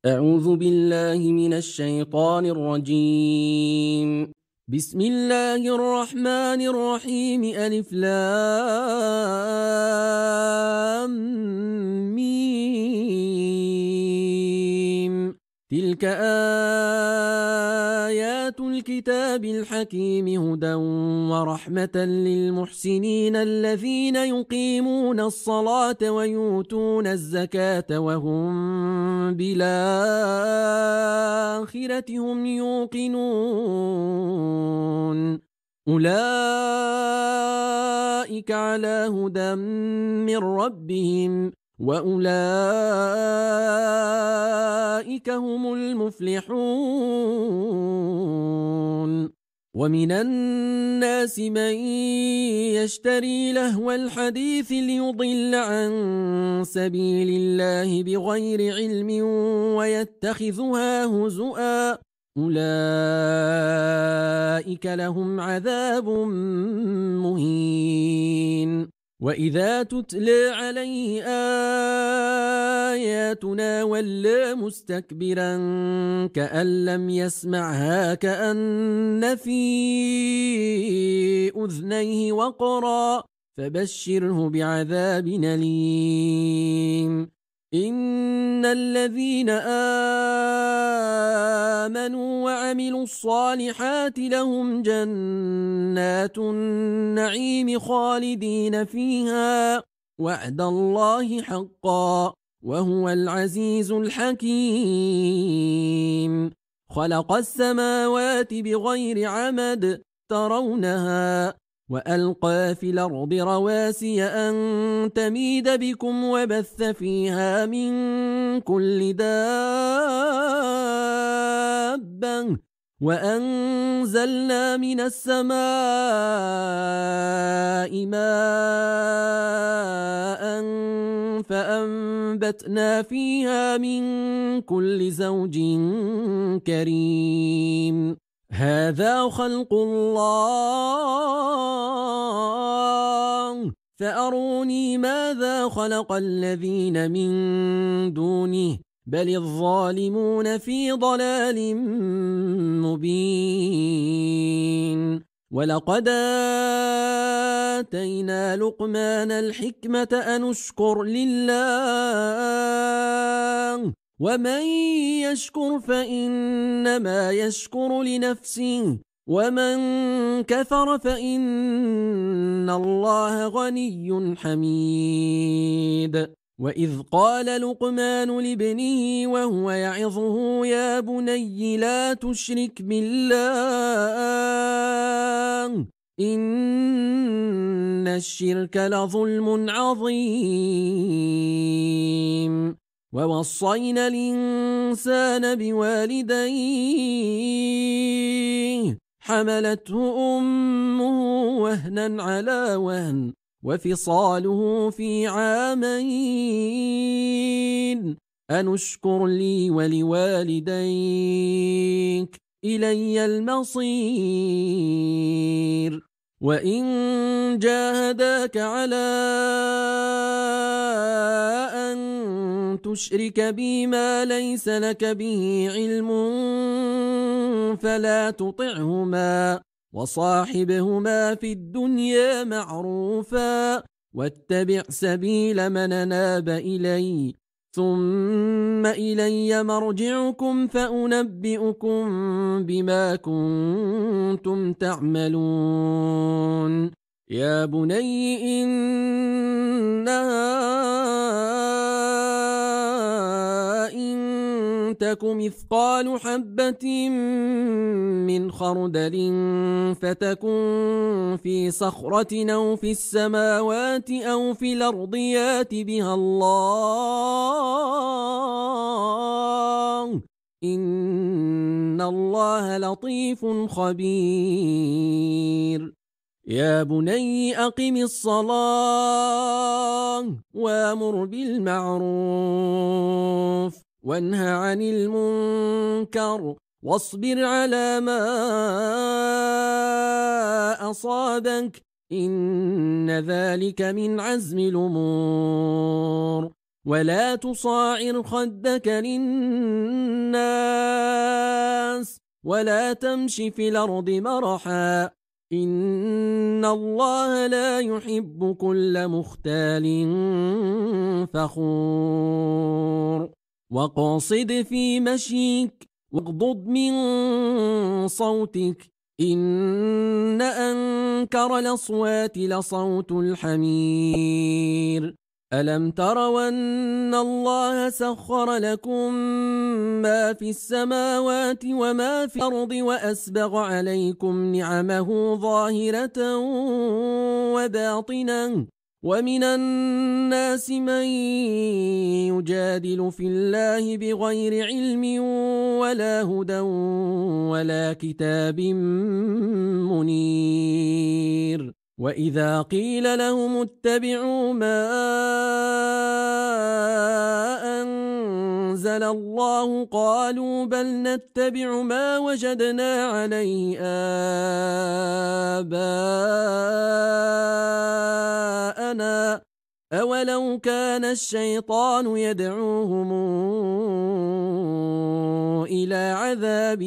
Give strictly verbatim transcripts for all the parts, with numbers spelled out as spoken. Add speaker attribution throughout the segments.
Speaker 1: أعوذ بالله من الشيطان الرجيم. بسم الله الرحمن الرحيم. ألف لام ميم. تلك آيات الكتاب الحكيم هدى ورحمة للمحسنين الذين يقيمون الصلاة ويؤتون الزكاة وهم بالآخرة هم يوقنون. أولئك على هدى من ربهم وأولئك هم المفلحون. ومن الناس من يشتري لهو الحديث ليضل عن سبيل الله بغير علم ويتخذها هزؤا. أولئك لهم عذاب مهين. وإذا تتلى عليه آياتنا ولى مستكبرا كأن لم يسمعها كأن في أذنيه وقرا فبشره بعذاب أليم. إن الذين آمنوا وعملوا الصالحات لهم جنات النعيم خالدين فيها وعد الله حقا وهو العزيز الحكيم. خلق السماوات بغير عمد ترونها وألقى في الأرض رواسي أن تميد بكم وبث فيها من كل دابة وأنزلنا من السماء ماء فأنبتنا فيها من كل زوج كريم. هذا خلق الله فأروني ماذا خلق الذين من دونه بل الظالمون في ضلال مبين. ولقد آتينا لقمان الحكمة أن اشكر لله ومن يشكر فإنما يشكر لنفسه ومن كفر فإن الله غني حميد. وإذ قال لقمان لابنه وهو يعظه يا بني لا تشرك بالله إن الشرك لظلم عظيم. ووصينا الإنسان بوالديه حملته أمه وهنا على وهن وفصاله في عامين أن اشكر لي ولوالديك إلي المصير. وإن جاهداك على أن تشرك بي ما ليس لك به علم فلا تطعهما وصاحبهما في الدنيا معروفا واتبع سبيل من أناب إلي ثم إلي مرجعكم فأنبئكم بما كنتم تعملون. يا بني إنها إن تك مثقال حبة من خردل فتكن في صخرة أو في السماوات أو في الأرض يات بها الله إن الله لطيف خبير. يا بني أقم الصلاة وأمر بالمعروف وانهى عن المنكر واصبر على ما أصابك إن ذلك من عزم الأمور. ولا تصاعر خدك للناس ولا تمش في الأرض مرحا إن الله لا يحب كل مختال فخور وقاصد في مشيك واغضض من صوتك إن أنكر الأصوات لصوت الحمير ألم تروا أن الله سخر لكم ما في السماوات وما في الأرض وأسبغ عليكم نعمه ظاهرة وباطنة ومن الناس من يجادل في الله بغير علم ولا هدى ولا كتاب منير وإذا قيل لهم اتبعوا ما أنزل الله قالوا بل نتبع ما وجدنا عليه آباءنا أولو كان الشيطان يدعوهم إلى عذاب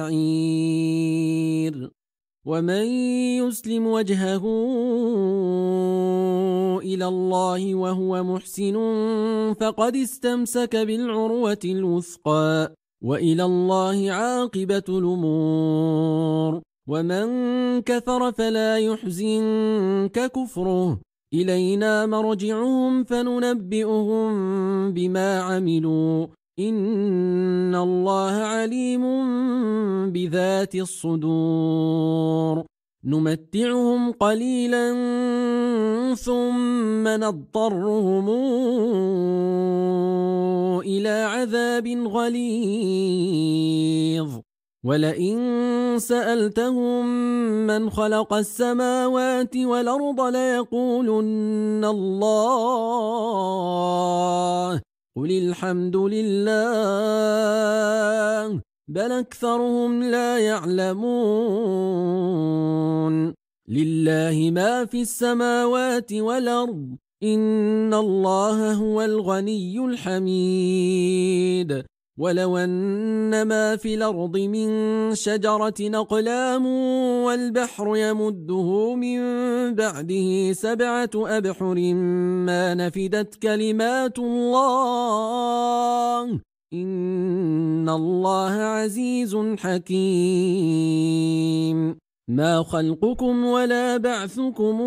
Speaker 1: السعير ومن يسلم وجهه إلى الله وهو محسن فقد استمسك بالعروة الوثقى وإلى الله عاقبة الأمور ومن كفر فلا يحزنك كفره إلينا مرجعهم فننبئهم بما عملوا إن الله عليم بذات الصدور نمتعهم قليلا ثم نضطرهم إلى عذاب غليظ ولئن سألتهم من خلق السماوات والأرض ليقولن الله قل الحمد لله بل أكثرهم لا يعلمون لله ما في السماوات والأرض إن الله هو الغني الحميد ولو أن ما في الأرض من شجرة أقلام والبحر يمده من بعده سبعة أبحر ما نفدت كلمات الله إن الله عزيز حكيم ما خلقكم ولا بعثكم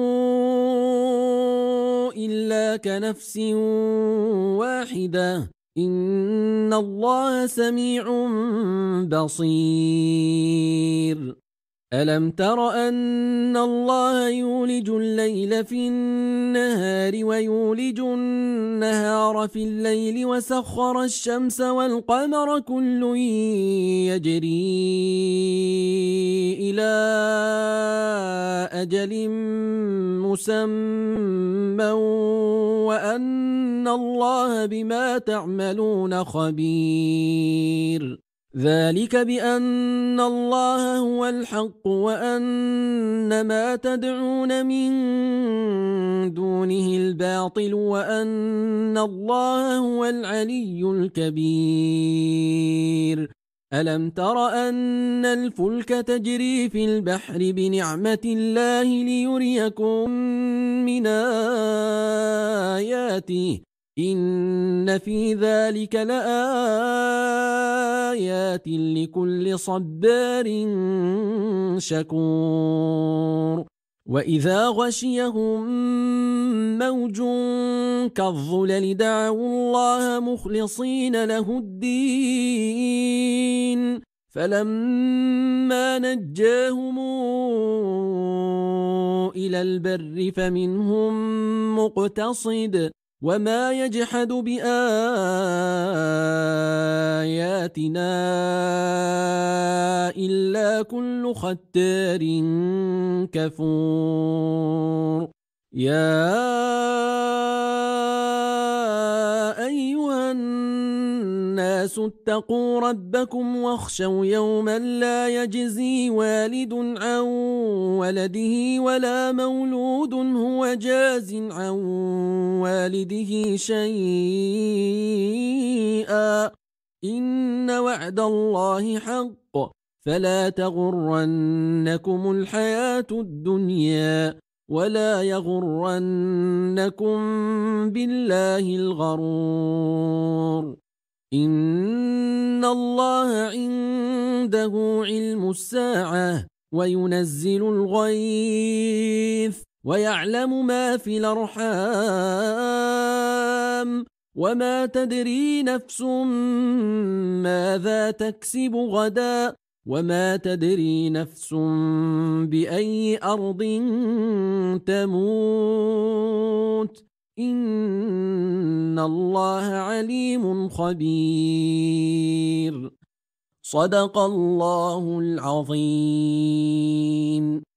Speaker 1: إلا كنفس واحدة إن الله سميع بصير ألم تر أن الله يولج الليل في النهار ويولج النهار في الليل وسخر الشمس والقمر كل يجري إلى أجل مسمى وأن الله بما تعملون خبير ذلك بأن الله هو الحق وأن ما تدعون من دونه الباطل وأن الله هو العلي الكبير ألم تر أن الفلك تجري في البحر بنعمة الله ليريكم من آياته إن في ذلك لآيات لكل صبار شكور وإذا غشيهم موج كالظلل دعوا الله مخلصين له الدين فلما نجاهم إلى البر فمنهم مقتصد وما يجحد بآياتنا إلا كل ختار كفور يا أيها الناس الناس اتقوا ربكم واخشوا يوما لا يجزي والد عن ولده ولا مولود هو جاز عن والده شيئا إن وعد الله حق فلا تغرنكم الحياة الدنيا ولا يغرنكم بالله الغرور إن الله عنده علم الساعة وينزل الغيث ويعلم ما في الأرحام وما تدري نفس ماذا تكسب غدا وما تدري نفس بأي أرض تموت إن الله عليم خبير صدق الله العظيم.